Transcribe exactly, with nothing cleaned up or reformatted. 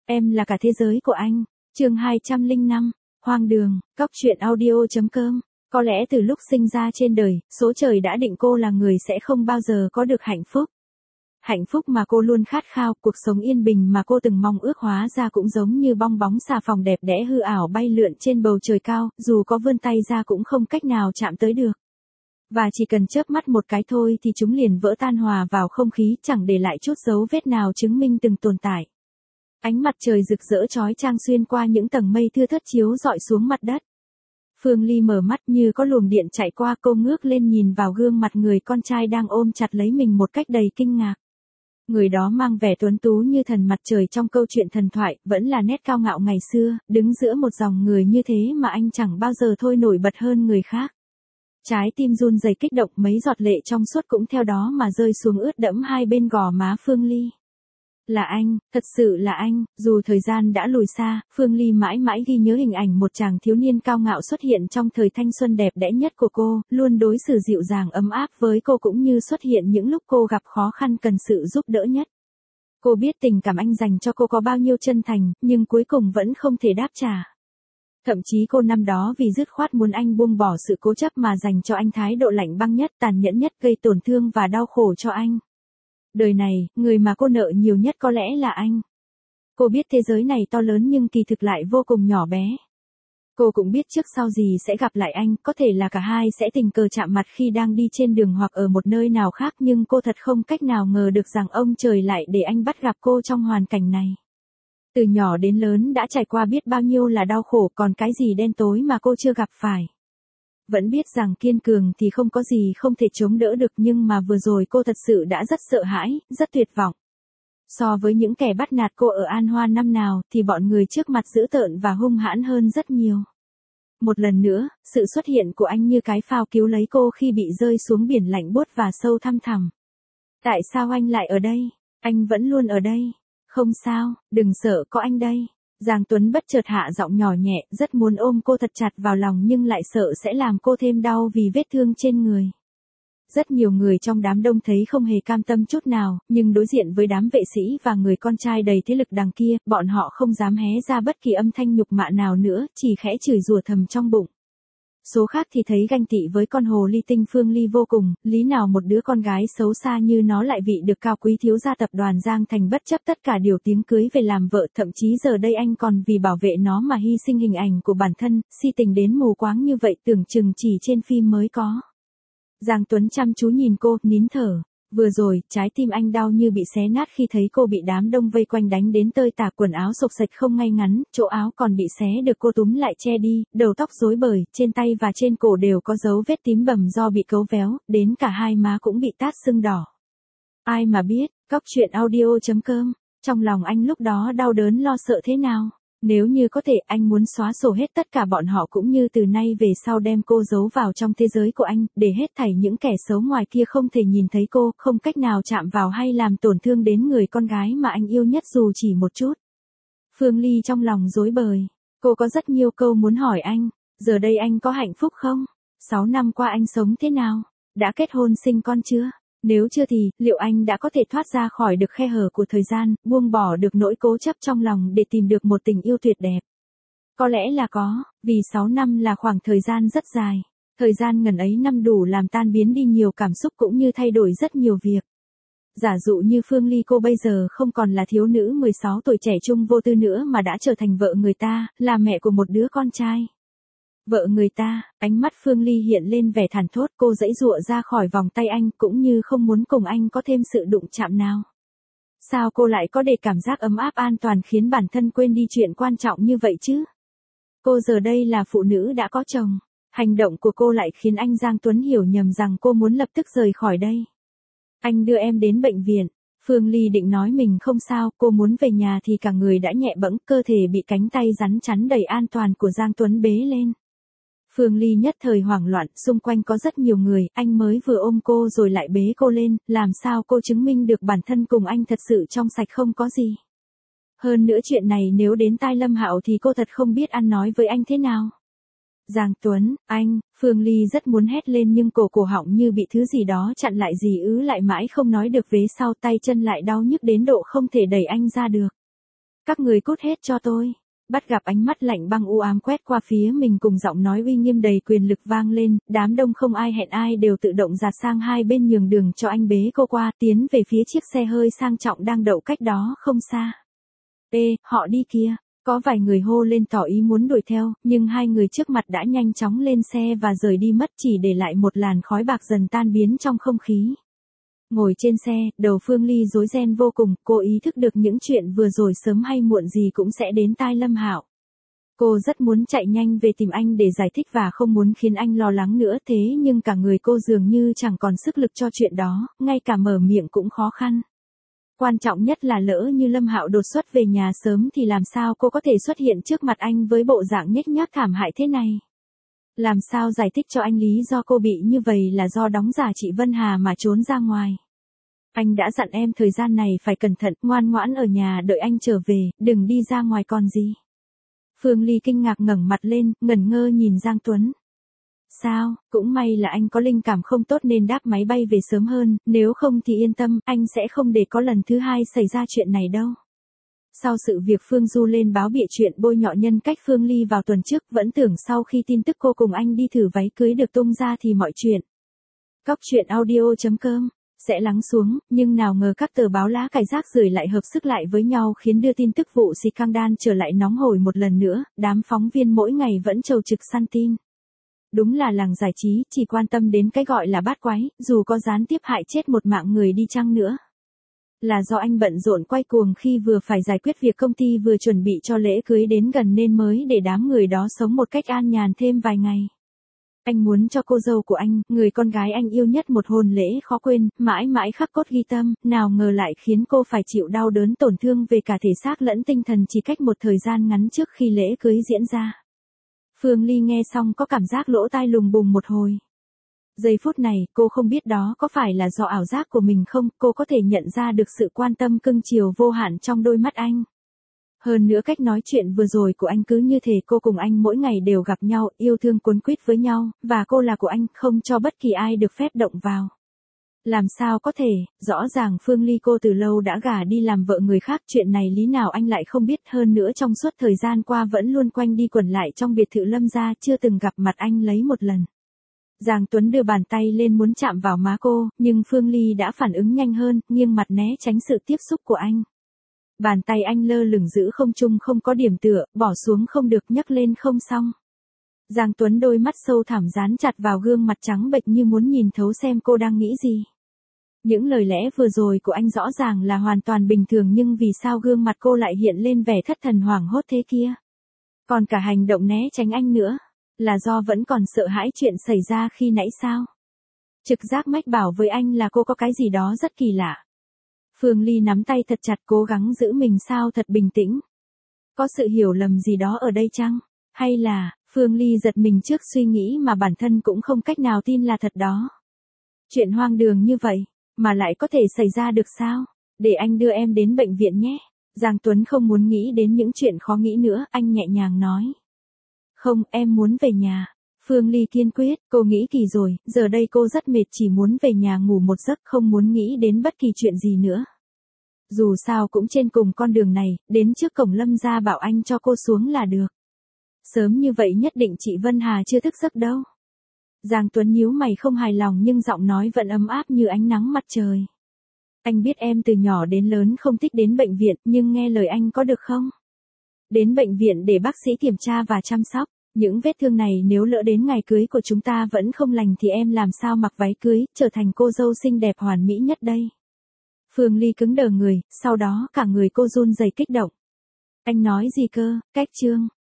Em là cả thế giới của anh. Chương hai trăm lẻ năm, hoang đường, cóc truyện audio.com. Có lẽ từ lúc sinh ra trên đời, số trời đã định cô là người sẽ không bao giờ có được hạnh phúc. Hạnh phúc mà cô luôn khát khao, cuộc sống yên bình mà cô từng mong ước hóa ra cũng giống như bong bóng xà phòng đẹp đẽ hư ảo bay lượn trên bầu trời cao, dù có vươn tay ra cũng không cách nào chạm tới được. Và chỉ cần chớp mắt một cái thôi thì chúng liền vỡ tan hòa vào không khí, chẳng để lại chút dấu vết nào chứng minh từng tồn tại. Ánh mặt trời rực rỡ chói chang xuyên qua những tầng mây thưa thớt chiếu rọi xuống mặt đất. Phương Ly mở mắt như có luồng điện chạy qua, cô ngước lên nhìn vào gương mặt người con trai đang ôm chặt lấy mình một cách đầy kinh ngạc. Người đó mang vẻ tuấn tú như thần mặt trời trong câu chuyện thần thoại, vẫn là nét cao ngạo ngày xưa, đứng giữa một dòng người như thế mà anh chẳng bao giờ thôi nổi bật hơn người khác. Trái tim run rẩy kích động, mấy giọt lệ trong suốt cũng theo đó mà rơi xuống ướt đẫm hai bên gò má Phương Ly. Là anh, thật sự là anh, dù thời gian đã lùi xa, Phương Ly mãi mãi ghi nhớ hình ảnh một chàng thiếu niên cao ngạo xuất hiện trong thời thanh xuân đẹp đẽ nhất của cô, luôn đối xử dịu dàng ấm áp với cô cũng như xuất hiện những lúc cô gặp khó khăn cần sự giúp đỡ nhất. Cô biết tình cảm anh dành cho cô có bao nhiêu chân thành, nhưng cuối cùng vẫn không thể đáp trả. Thậm chí cô năm đó vì dứt khoát muốn anh buông bỏ sự cố chấp mà dành cho anh thái độ lạnh băng nhất, tàn nhẫn nhất, gây tổn thương và đau khổ cho anh. Đời này, người mà cô nợ nhiều nhất có lẽ là anh. Cô biết thế giới này to lớn nhưng kỳ thực lại vô cùng nhỏ bé. Cô cũng biết trước sau gì sẽ gặp lại anh, có thể là cả hai sẽ tình cờ chạm mặt khi đang đi trên đường hoặc ở một nơi nào khác, nhưng cô thật không cách nào ngờ được rằng ông trời lại để anh bắt gặp cô trong hoàn cảnh này. Từ nhỏ đến lớn đã trải qua biết bao nhiêu là đau khổ, còn cái gì đen tối mà cô chưa gặp phải. Vẫn biết rằng kiên cường thì không có gì không thể chống đỡ được, nhưng mà vừa rồi cô thật sự đã rất sợ hãi, rất tuyệt vọng. So với những kẻ bắt nạt cô ở An Hoa năm nào thì bọn người trước mặt dữ tợn và hung hãn hơn rất nhiều. Một lần nữa, sự xuất hiện của anh như cái phao cứu lấy cô khi bị rơi xuống biển lạnh buốt và sâu thăm thẳm. Tại sao anh lại ở đây? Anh vẫn luôn ở đây. Không sao, đừng sợ, có anh đây. Giang Tuấn bất chợt hạ giọng nhỏ nhẹ, rất muốn ôm cô thật chặt vào lòng nhưng lại sợ sẽ làm cô thêm đau vì vết thương trên người. Rất nhiều người trong đám đông thấy không hề cam tâm chút nào, nhưng đối diện với đám vệ sĩ và người con trai đầy thế lực đằng kia, bọn họ không dám hé ra bất kỳ âm thanh nhục mạ nào nữa, chỉ khẽ chửi rủa thầm trong bụng. Số khác thì thấy ganh tị với con hồ ly tinh Phương Ly vô cùng, lý nào một đứa con gái xấu xa như nó lại vị được cao quý thiếu gia tập đoàn Giang Thành bất chấp tất cả điều tiếng cưới về làm vợ, thậm chí giờ đây anh còn vì bảo vệ nó mà hy sinh hình ảnh của bản thân, si tình đến mù quáng như vậy tưởng chừng chỉ trên phim mới có. Giang Tuấn chăm chú nhìn cô, nín thở. Vừa rồi, trái tim anh đau như bị xé nát khi thấy cô bị đám đông vây quanh đánh đến tơi tả, quần áo xộc xệch không ngay ngắn, chỗ áo còn bị xé được cô túm lại che đi, đầu tóc rối bời, trên tay và trên cổ đều có dấu vết tím bầm do bị cấu véo, đến cả hai má cũng bị tát sưng đỏ. Ai mà biết, cóc truyện audio.com, trong lòng anh lúc đó đau đớn lo sợ thế nào. Nếu như có thể, anh muốn xóa sổ hết tất cả bọn họ cũng như từ nay về sau đem cô giấu vào trong thế giới của anh, để hết thảy những kẻ xấu ngoài kia không thể nhìn thấy cô, không cách nào chạm vào hay làm tổn thương đến người con gái mà anh yêu nhất dù chỉ một chút. Phương Ly trong lòng rối bời, cô có rất nhiều câu muốn hỏi anh, giờ đây anh có hạnh phúc không? Sáu năm qua anh sống thế nào? Đã kết hôn sinh con chưa? Nếu chưa thì, liệu anh đã có thể thoát ra khỏi được khe hở của thời gian, buông bỏ được nỗi cố chấp trong lòng để tìm được một tình yêu tuyệt đẹp? Có lẽ là có, vì sáu năm là khoảng thời gian rất dài. Thời gian ngần ấy năm đủ làm tan biến đi nhiều cảm xúc cũng như thay đổi rất nhiều việc. Giả dụ như Phương Ly cô bây giờ không còn là thiếu nữ mười sáu tuổi trẻ trung vô tư nữa mà đã trở thành vợ người ta, là mẹ của một đứa con trai. Vợ người ta, ánh mắt Phương Ly hiện lên vẻ thản thốt, cô giãy giụa ra khỏi vòng tay anh cũng như không muốn cùng anh có thêm sự đụng chạm nào. Sao cô lại có để cảm giác ấm áp an toàn khiến bản thân quên đi chuyện quan trọng như vậy chứ? Cô giờ đây là phụ nữ đã có chồng. Hành động của cô lại khiến anh Giang Tuấn hiểu nhầm rằng cô muốn lập tức rời khỏi đây. Anh đưa em đến bệnh viện. Phương Ly định nói mình không sao, cô muốn về nhà thì cả người đã nhẹ bẫng, cơ thể bị cánh tay rắn chắn đầy an toàn của Giang Tuấn bế lên. Phương Ly nhất thời hoảng loạn, xung quanh có rất nhiều người, anh mới vừa ôm cô rồi lại bế cô lên, làm sao cô chứng minh được bản thân cùng anh thật sự trong sạch không có gì. Hơn nữa chuyện này nếu đến tai Lâm Hạo thì cô thật không biết ăn nói với anh thế nào. Giang Tuấn, anh, Phương Ly rất muốn hét lên nhưng cổ cổ họng như bị thứ gì đó chặn lại, gì ứ lại mãi không nói được, vế sau tay chân lại đau nhức đến độ không thể đẩy anh ra được. Các người cút hết cho tôi. Bắt gặp ánh mắt lạnh băng u ám quét qua phía mình cùng giọng nói uy nghiêm đầy quyền lực vang lên, đám đông không ai hẹn ai đều tự động dạt sang hai bên nhường đường cho anh bế cô qua, tiến về phía chiếc xe hơi sang trọng đang đậu cách đó không xa. Ê, họ đi kia. Có vài người hô lên tỏ ý muốn đuổi theo, nhưng hai người trước mặt đã nhanh chóng lên xe và rời đi mất, chỉ để lại một làn khói bạc dần tan biến trong không khí. Ngồi trên xe, đầu Phương Ly rối ren vô cùng, cô ý thức được những chuyện vừa rồi sớm hay muộn gì cũng sẽ đến tai Lâm Hạo. Cô rất muốn chạy nhanh về tìm anh để giải thích và không muốn khiến anh lo lắng nữa, thế nhưng cả người cô dường như chẳng còn sức lực cho chuyện đó, ngay cả mở miệng cũng khó khăn. Quan trọng nhất là lỡ như Lâm Hạo đột xuất về nhà sớm thì làm sao cô có thể xuất hiện trước mặt anh với bộ dạng nhếch nhác thảm hại thế này. Làm sao giải thích cho anh lý do cô bị như vậy là do đóng giả chị Vân Hà mà trốn ra ngoài. Anh đã dặn em thời gian này phải cẩn thận, ngoan ngoãn ở nhà đợi anh trở về, đừng đi ra ngoài còn gì. Phương Ly kinh ngạc ngẩng mặt lên, ngẩn ngơ nhìn Giang Tuấn. Sao, cũng may là anh có linh cảm không tốt nên đáp máy bay về sớm hơn, nếu không thì yên tâm, anh sẽ không để có lần thứ hai xảy ra chuyện này đâu. Sau sự việc Phương Du lên báo bịa chuyện bôi nhọ nhân cách Phương Ly vào tuần trước, vẫn tưởng sau khi tin tức cô cùng anh đi thử váy cưới được tung ra thì mọi chuyện. Cóc truyện audio chấm com sẽ lắng xuống, nhưng nào ngờ các tờ báo lá cải rác rưởi lại hợp sức lại với nhau khiến đưa tin tức vụ scandal trở lại nóng hổi một lần nữa, đám phóng viên mỗi ngày vẫn trầu trực săn tin. Đúng là làng giải trí, chỉ quan tâm đến cái gọi là bát quái, dù có gián tiếp hại chết một mạng người đi chăng nữa. Là do anh bận rộn quay cuồng khi vừa phải giải quyết việc công ty vừa chuẩn bị cho lễ cưới đến gần nên mới để đám người đó sống một cách an nhàn thêm vài ngày. Anh muốn cho cô dâu của anh, người con gái anh yêu nhất một hôn lễ khó quên, mãi mãi khắc cốt ghi tâm, nào ngờ lại khiến cô phải chịu đau đớn tổn thương về cả thể xác lẫn tinh thần chỉ cách một thời gian ngắn trước khi lễ cưới diễn ra. Phương Ly nghe xong có cảm giác lỗ tai lùng bùng một hồi. Giây phút này, cô không biết đó có phải là do ảo giác của mình không, cô có thể nhận ra được sự quan tâm cưng chiều vô hạn trong đôi mắt anh. Hơn nữa cách nói chuyện vừa rồi của anh cứ như thể cô cùng anh mỗi ngày đều gặp nhau, yêu thương cuốn quýt với nhau, và cô là của anh, không cho bất kỳ ai được phép động vào. Làm sao có thể, rõ ràng Phương Ly cô từ lâu đã gả đi làm vợ người khác, chuyện này lý nào anh lại không biết, hơn nữa trong suốt thời gian qua vẫn luôn quanh đi quẩn lại trong biệt thự Lâm gia, chưa từng gặp mặt anh lấy một lần. Giang Tuấn đưa bàn tay lên muốn chạm vào má cô, nhưng Phương Ly đã phản ứng nhanh hơn, nghiêng mặt né tránh sự tiếp xúc của anh. Bàn tay anh lơ lửng giữ không trung không có điểm tựa, bỏ xuống không được, nhấc lên không xong. Giang Tuấn đôi mắt sâu thẳm dán chặt vào gương mặt trắng bệch như muốn nhìn thấu xem cô đang nghĩ gì. Những lời lẽ vừa rồi của anh rõ ràng là hoàn toàn bình thường nhưng vì sao gương mặt cô lại hiện lên vẻ thất thần hoảng hốt thế kia. Còn cả hành động né tránh anh nữa, là do vẫn còn sợ hãi chuyện xảy ra khi nãy sao? Trực giác mách bảo với anh là cô có cái gì đó rất kỳ lạ. Phương Ly nắm tay thật chặt cố gắng giữ mình sao thật bình tĩnh. Có sự hiểu lầm gì đó ở đây chăng? Hay là, Phương Ly giật mình trước suy nghĩ mà bản thân cũng không cách nào tin là thật đó. Chuyện hoang đường như vậy, mà lại có thể xảy ra được sao? Để anh đưa em đến bệnh viện nhé. Giang Tuấn không muốn nghĩ đến những chuyện khó nghĩ nữa, anh nhẹ nhàng nói. Không, em muốn về nhà. Phương Ly kiên quyết, cô nghĩ kỳ rồi, giờ đây cô rất mệt chỉ muốn về nhà ngủ một giấc không muốn nghĩ đến bất kỳ chuyện gì nữa. Dù sao cũng trên cùng con đường này, đến trước cổng Lâm gia bảo anh cho cô xuống là được. Sớm như vậy nhất định chị Vân Hà chưa thức giấc đâu. Giang Tuấn nhíu mày không hài lòng nhưng giọng nói vẫn ấm áp như ánh nắng mặt trời. Anh biết em từ nhỏ đến lớn không thích đến bệnh viện nhưng nghe lời anh có được không? Đến bệnh viện để bác sĩ kiểm tra và chăm sóc. Những vết thương này nếu lỡ đến ngày cưới của chúng ta vẫn không lành thì em làm sao mặc váy cưới, trở thành cô dâu xinh đẹp hoàn mỹ nhất đây. Phương Ly cứng đờ người, sau đó cả người cô run rẩy kích động. Anh nói gì cơ, cách trương,